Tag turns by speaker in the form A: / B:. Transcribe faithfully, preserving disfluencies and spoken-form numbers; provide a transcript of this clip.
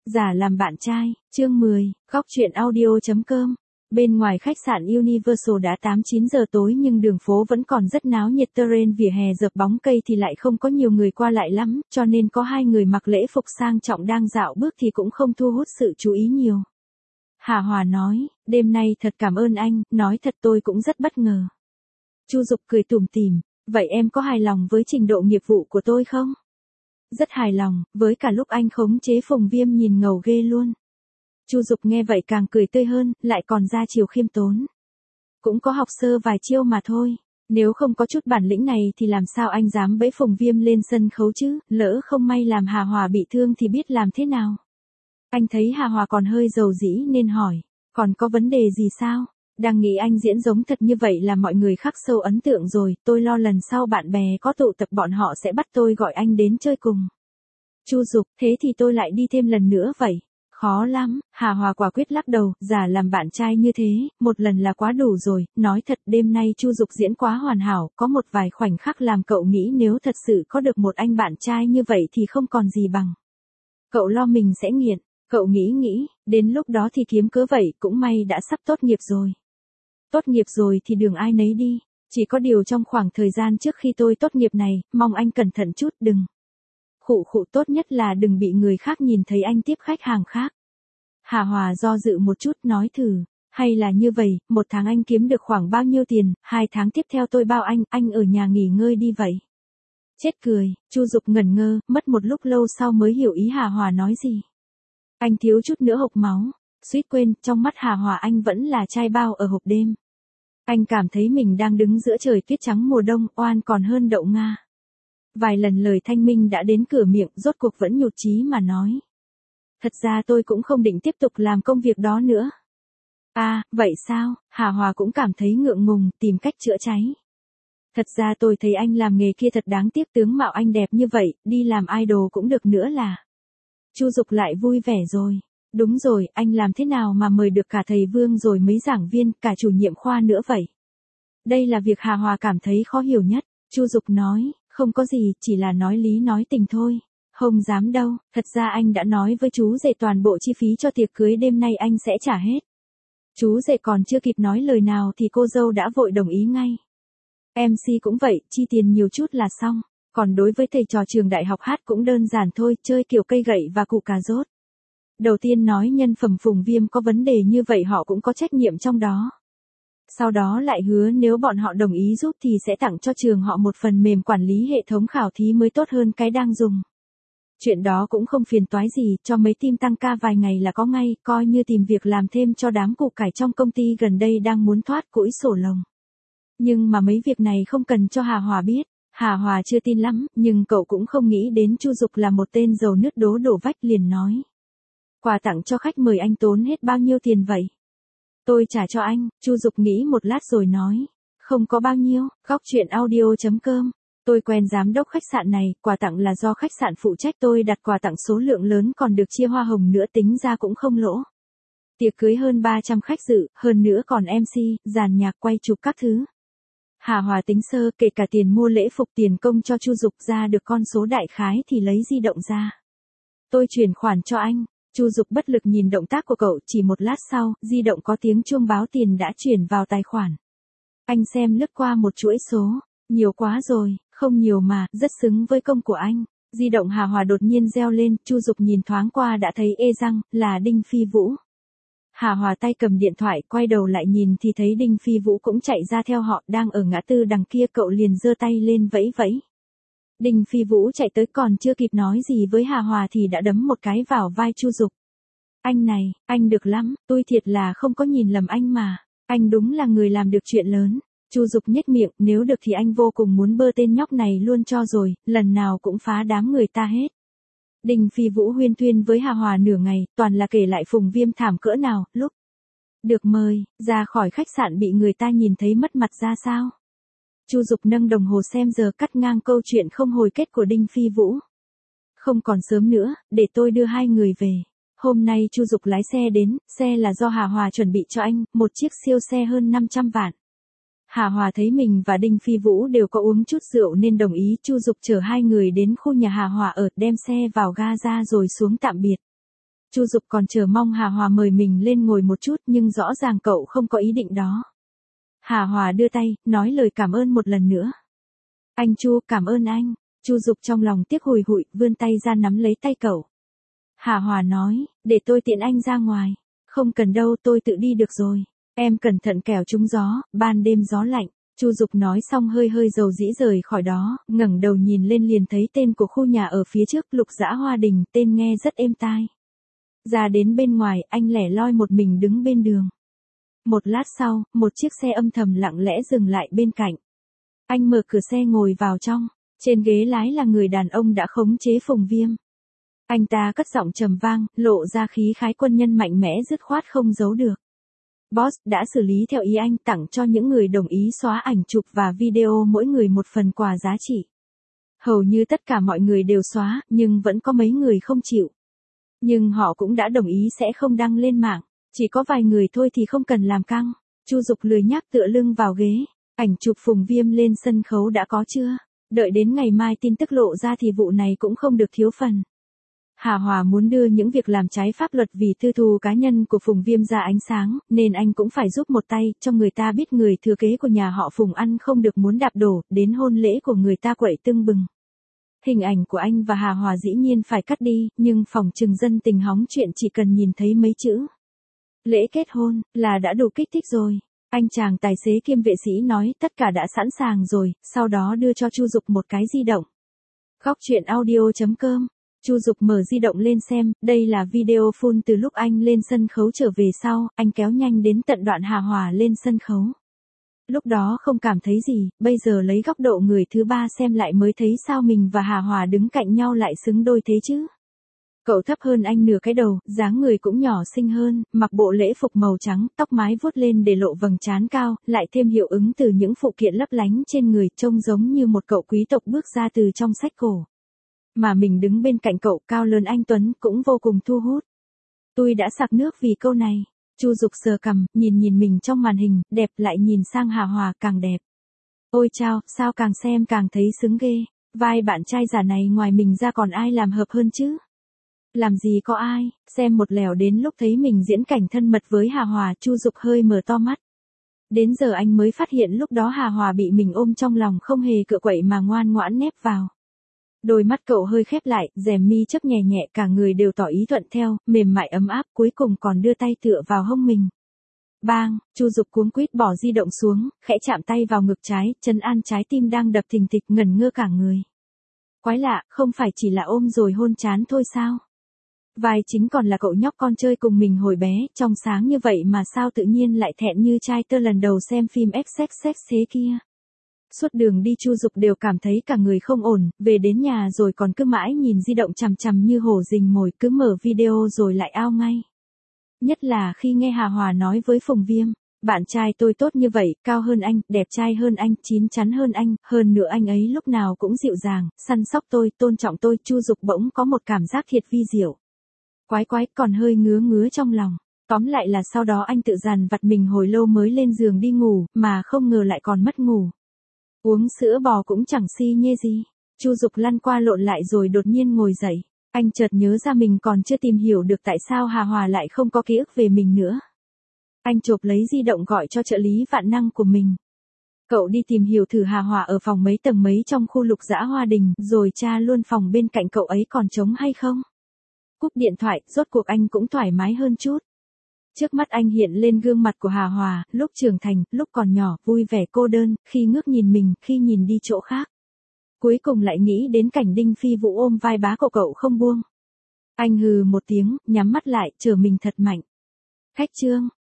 A: Giả làm bạn trai, chương mười, góc truyện audio chấm com. Bên ngoài khách sạn Universal đã tám chín giờ tối nhưng đường phố vẫn còn rất náo nhiệt, terrain vỉa hè dợp bóng cây thì lại không có nhiều người qua lại lắm, cho nên có hai người mặc lễ phục sang trọng đang dạo bước thì cũng không thu hút sự chú ý nhiều. Hà Hòa nói, đêm nay thật cảm ơn anh, nói thật tôi cũng rất bất ngờ. Chu Dục cười tủm tỉm, vậy em có hài lòng với trình độ nghiệp vụ của tôi không? Rất hài lòng, với cả lúc anh khống chế Phùng Viêm nhìn ngầu ghê luôn. Chu Dục nghe vậy càng cười tươi hơn, lại còn ra chiều khiêm tốn. Cũng có học sơ vài chiêu mà thôi, nếu không có chút bản lĩnh này thì làm sao anh dám bẫy Phùng Viêm lên sân khấu chứ, lỡ không may làm Hà Hòa bị thương thì biết làm thế nào. Anh thấy Hà Hòa còn hơi dầu dĩ nên hỏi, còn có vấn đề gì sao? Đang nghĩ anh diễn giống thật như vậy là mọi người khắc sâu ấn tượng rồi, tôi lo lần sau bạn bè có tụ tập bọn họ sẽ bắt tôi gọi anh đến chơi cùng. Chu Dục, thế thì tôi lại đi thêm lần nữa vậy. Khó lắm, Hà Hòa quả quyết lắc đầu, giả làm bạn trai như thế, một lần là quá đủ rồi, nói thật đêm nay Chu Dục diễn quá hoàn hảo, có một vài khoảnh khắc làm cậu nghĩ nếu thật sự có được một anh bạn trai như vậy thì không còn gì bằng. Cậu lo mình sẽ nghiện, cậu nghĩ nghĩ, đến lúc đó thì kiếm cớ vậy, cũng may đã sắp tốt nghiệp rồi. Tốt nghiệp rồi thì đường ai nấy đi, chỉ có điều trong khoảng thời gian trước khi tôi tốt nghiệp này, mong anh cẩn thận chút, đừng. Khụ khụ, tốt nhất là đừng bị người khác nhìn thấy anh tiếp khách hàng khác. Hà Hòa do dự một chút nói thử, hay là như vậy, một tháng anh kiếm được khoảng bao nhiêu tiền, hai tháng tiếp theo tôi bao anh, anh ở nhà nghỉ ngơi đi vậy. Chết cười, Chu Dục ngẩn ngơ, mất một lúc lâu sau mới hiểu ý Hà Hòa nói gì. Anh thiếu chút nữa hộc máu, suýt quên, trong mắt Hà Hòa anh vẫn là trai bao ở hộp đêm. Anh cảm thấy mình đang đứng giữa trời tuyết trắng mùa đông, oan còn hơn đậu Nga. Vài lần lời thanh minh đã đến cửa miệng, rốt cuộc vẫn nhụt chí mà nói. Thật ra tôi cũng không định tiếp tục làm công việc đó nữa. À, vậy sao? Hà Hòa cũng cảm thấy ngượng ngùng, tìm cách chữa cháy. Thật ra tôi thấy anh làm nghề kia thật đáng tiếc, tướng mạo anh đẹp như vậy, đi làm idol cũng được nữa là. Chu Dục lại vui vẻ rồi. Đúng rồi, anh làm thế nào mà mời được cả thầy Vương rồi mấy giảng viên, cả chủ nhiệm khoa nữa vậy? Đây là việc Hà Hòa cảm thấy khó hiểu nhất. Chu Dục nói, không có gì, chỉ là nói lý nói tình thôi. Không dám đâu, thật ra anh đã nói với chú rể toàn bộ chi phí cho tiệc cưới đêm nay anh sẽ trả hết. Chú rể còn chưa kịp nói lời nào thì cô dâu đã vội đồng ý ngay. em xê cũng vậy, chi tiền nhiều chút là xong. Còn đối với thầy trò trường đại học hát cũng đơn giản thôi, chơi kiểu cây gậy và cụ cà rốt. Đầu tiên nói nhân phẩm Phùng Viêm có vấn đề như vậy họ cũng có trách nhiệm trong đó. Sau đó lại hứa nếu bọn họ đồng ý giúp thì sẽ tặng cho trường họ một phần mềm quản lý hệ thống khảo thí mới tốt hơn cái đang dùng. Chuyện đó cũng không phiền toái gì, cho mấy team tăng ca vài ngày là có ngay, coi như tìm việc làm thêm cho đám củ cải trong công ty gần đây đang muốn thoát củi sổ lồng. Nhưng mà mấy việc này không cần cho Hà Hòa biết. Hà Hòa chưa tin lắm, nhưng cậu cũng không nghĩ đến Chu Dục là một tên giàu nứt đố đổ vách, liền nói. Quà tặng cho khách mời anh tốn hết bao nhiêu tiền vậy? Tôi trả cho anh. Chu Dục nghĩ một lát rồi nói. Không có bao nhiêu, góc truyện audio chấm com. Tôi quen giám đốc khách sạn này, quà tặng là do khách sạn phụ trách, tôi đặt quà tặng số lượng lớn còn được chia hoa hồng nữa, tính ra cũng không lỗ. Tiệc cưới hơn ba trăm khách dự, hơn nữa còn em xê, dàn nhạc, quay chụp các thứ. Hà Hòa tính sơ, kể cả tiền mua lễ phục, tiền công cho Chu Dục, ra được con số đại khái thì lấy di động ra. Tôi chuyển khoản cho anh. Chu Dục bất lực nhìn động tác của cậu, chỉ một lát sau, di động có tiếng chuông báo tiền đã chuyển vào tài khoản. Anh xem lướt qua một chuỗi số, nhiều quá rồi, không nhiều mà, rất xứng với công của anh. Di động Hà Hòa đột nhiên reo lên, Chu Dục nhìn thoáng qua đã thấy ê răng, là Đinh Phi Vũ. Hà Hòa tay cầm điện thoại, quay đầu lại nhìn thì thấy Đinh Phi Vũ cũng chạy ra theo họ, đang ở ngã tư đằng kia, cậu liền giơ tay lên vẫy vẫy. Đinh Phi Vũ chạy tới còn chưa kịp nói gì với Hà Hòa thì đã đấm một cái vào vai Chu Dục. Anh này, anh được lắm, tôi thiệt là không có nhìn lầm anh mà, anh đúng là người làm được chuyện lớn. Chu Dục nhếch miệng, nếu được thì anh vô cùng muốn bơ tên nhóc này luôn cho rồi, lần nào cũng phá đám người ta hết. Đinh Phi Vũ huyên thuyên với Hà Hòa nửa ngày, toàn là kể lại Phùng Viêm thảm cỡ nào, lúc được mời ra khỏi khách sạn bị người ta nhìn thấy mất mặt ra sao. Chu Dục nâng đồng hồ xem giờ, cắt ngang câu chuyện không hồi kết của Đinh Phi Vũ. Không còn sớm nữa, để tôi đưa hai người về. Hôm nay Chu Dục lái xe đến, xe là do Hà Hòa chuẩn bị cho anh, một chiếc siêu xe hơn năm trăm vạn. Hà Hòa thấy mình và Đinh Phi Vũ đều có uống chút rượu nên đồng ý. Chu Dục chở hai người đến khu nhà Hà Hòa ở, đem xe vào ga ra rồi xuống tạm biệt. Chu Dục còn chờ mong Hà Hòa mời mình lên ngồi một chút nhưng rõ ràng cậu không có ý định đó. Hà Hòa đưa tay, nói lời cảm ơn một lần nữa. Anh Chu, cảm ơn anh. Chu Dục trong lòng tiếc hùi hụi, vươn tay ra nắm lấy tay cậu. Hà Hòa nói, để tôi tiện anh ra ngoài. Không cần đâu, tôi tự đi được rồi. Em cẩn thận kẻo trúng gió, ban đêm gió lạnh. Chu Dục nói xong hơi hơi dầu dĩ rời khỏi đó, ngẩng đầu nhìn lên liền thấy tên của khu nhà ở phía trước, Lục Dã Hoa Đình, tên nghe rất êm tai. Ra đến bên ngoài, anh lẻ loi một mình đứng bên đường. Một lát sau, một chiếc xe âm thầm lặng lẽ dừng lại bên cạnh. Anh mở cửa xe ngồi vào trong, trên ghế lái là người đàn ông đã khống chế Phùng Viêm. Anh ta cất giọng trầm vang, lộ ra khí khái quân nhân mạnh mẽ dứt khoát không giấu được. Boss đã xử lý theo ý anh, tặng cho những người đồng ý xóa ảnh chụp và video mỗi người một phần quà giá trị. Hầu như tất cả mọi người đều xóa, nhưng vẫn có mấy người không chịu. Nhưng họ cũng đã đồng ý sẽ không đăng lên mạng, chỉ có vài người thôi thì không cần làm căng. Chu Dục lười nhác tựa lưng vào ghế, ảnh chụp Phùng Viêm lên sân khấu đã có chưa? Đợi đến ngày mai tin tức lộ ra thì vụ này cũng không được thiếu phần. Hà Hòa muốn đưa những việc làm trái pháp luật vì tư thù cá nhân của Phùng Viêm ra ánh sáng, nên anh cũng phải giúp một tay, cho người ta biết người thừa kế của nhà họ Phùng ăn không được muốn đạp đổ, đến hôn lễ của người ta quậy tưng bừng. Hình ảnh của anh và Hà Hòa dĩ nhiên phải cắt đi, nhưng phòng trừng dân tình hóng chuyện chỉ cần nhìn thấy mấy chữ lễ kết hôn là đã đủ kích thích rồi. Anh chàng tài xế kiêm vệ sĩ nói tất cả đã sẵn sàng rồi, sau đó đưa cho Chu Dục một cái di động. Góc truyện audio chấm com. Chu Dục mở di động lên xem, đây là video full từ lúc anh lên sân khấu trở về sau, anh kéo nhanh đến tận đoạn Hà Hòa lên sân khấu. Lúc đó không cảm thấy gì, bây giờ lấy góc độ người thứ ba xem lại mới thấy sao mình và Hà Hòa đứng cạnh nhau lại xứng đôi thế chứ. Cậu thấp hơn anh nửa cái đầu, dáng người cũng nhỏ xinh hơn, mặc bộ lễ phục màu trắng, tóc mái vuốt lên để lộ vầng trán cao, lại thêm hiệu ứng từ những phụ kiện lấp lánh trên người, trông giống như một cậu quý tộc bước ra từ trong sách cổ. Mà mình đứng bên cạnh cậu cao lớn anh Tuấn cũng vô cùng thu hút. Tôi đã sặc nước vì câu này. Chu Dục sờ cằm, nhìn nhìn mình trong màn hình, đẹp lại nhìn sang Hà Hòa càng đẹp. Ôi chao, sao càng xem càng thấy xứng ghê. Vai bạn trai giả này ngoài mình ra còn ai làm hợp hơn chứ? Làm gì có ai, xem một lèo đến lúc thấy mình diễn cảnh thân mật với Hà Hòa, Chu Dục hơi mở to mắt. Đến giờ anh mới phát hiện lúc đó Hà Hòa bị mình ôm trong lòng không hề cựa quậy mà ngoan ngoãn nép vào. Đôi mắt cậu hơi khép lại, rèm mi chớp nhẹ nhẹ, cả người đều tỏ ý thuận theo, mềm mại ấm áp, cuối cùng còn đưa tay tựa vào hông mình. Bang, Chu Dục cuống quýt bỏ di động xuống, khẽ chạm tay vào ngực trái, trấn an trái tim đang đập thình thịch, ngẩn ngơ cả người. Quái lạ, không phải chỉ là ôm rồi hôn chán thôi sao? Vai chính còn là cậu nhóc con chơi cùng mình hồi bé, trong sáng như vậy mà sao tự nhiên lại thẹn như trai tơ lần đầu xem phim ích xách xách thế kia. Suốt đường đi Chu Dục đều cảm thấy cả người không ổn, về đến nhà rồi còn cứ mãi nhìn di động chằm chằm như hổ rình mồi, cứ mở video rồi lại ao ngay. Nhất là khi nghe Hà Hòa nói với Phùng Viêm, bạn trai tôi tốt như vậy, cao hơn anh, đẹp trai hơn anh, chín chắn hơn anh, hơn nữa anh ấy lúc nào cũng dịu dàng, săn sóc tôi, tôn trọng tôi, Chu Dục bỗng có một cảm giác thiệt vi diệu. Quái quái, còn hơi ngứa ngứa trong lòng. Tóm lại là sau đó anh tự dằn vặt mình hồi lâu mới lên giường đi ngủ, mà không ngờ lại còn mất ngủ. Uống sữa bò cũng chẳng si nhê gì. Chu Dục lăn qua lộn lại rồi đột nhiên ngồi dậy. Anh chợt nhớ ra mình còn chưa tìm hiểu được tại sao Hà Hòa lại không có ký ức về mình nữa. Anh chộp lấy di động gọi cho trợ lý vạn năng của mình. Cậu đi tìm hiểu thử Hà Hòa ở phòng mấy tầng mấy trong khu Lục Dã Hoa Đình, rồi tra luôn phòng bên cạnh cậu ấy còn trống hay không. Cúp điện thoại, rốt cuộc anh cũng thoải mái hơn chút. Trước mắt anh hiện lên gương mặt của Hà Hòa, lúc trưởng thành, lúc còn nhỏ, vui vẻ cô đơn, khi ngước nhìn mình, khi nhìn đi chỗ khác. Cuối cùng lại nghĩ đến cảnh Đinh Phi Vũ ôm vai bá của cậu không buông. Anh hừ một tiếng, nhắm mắt lại, chờ mình thật mạnh. Khách trương,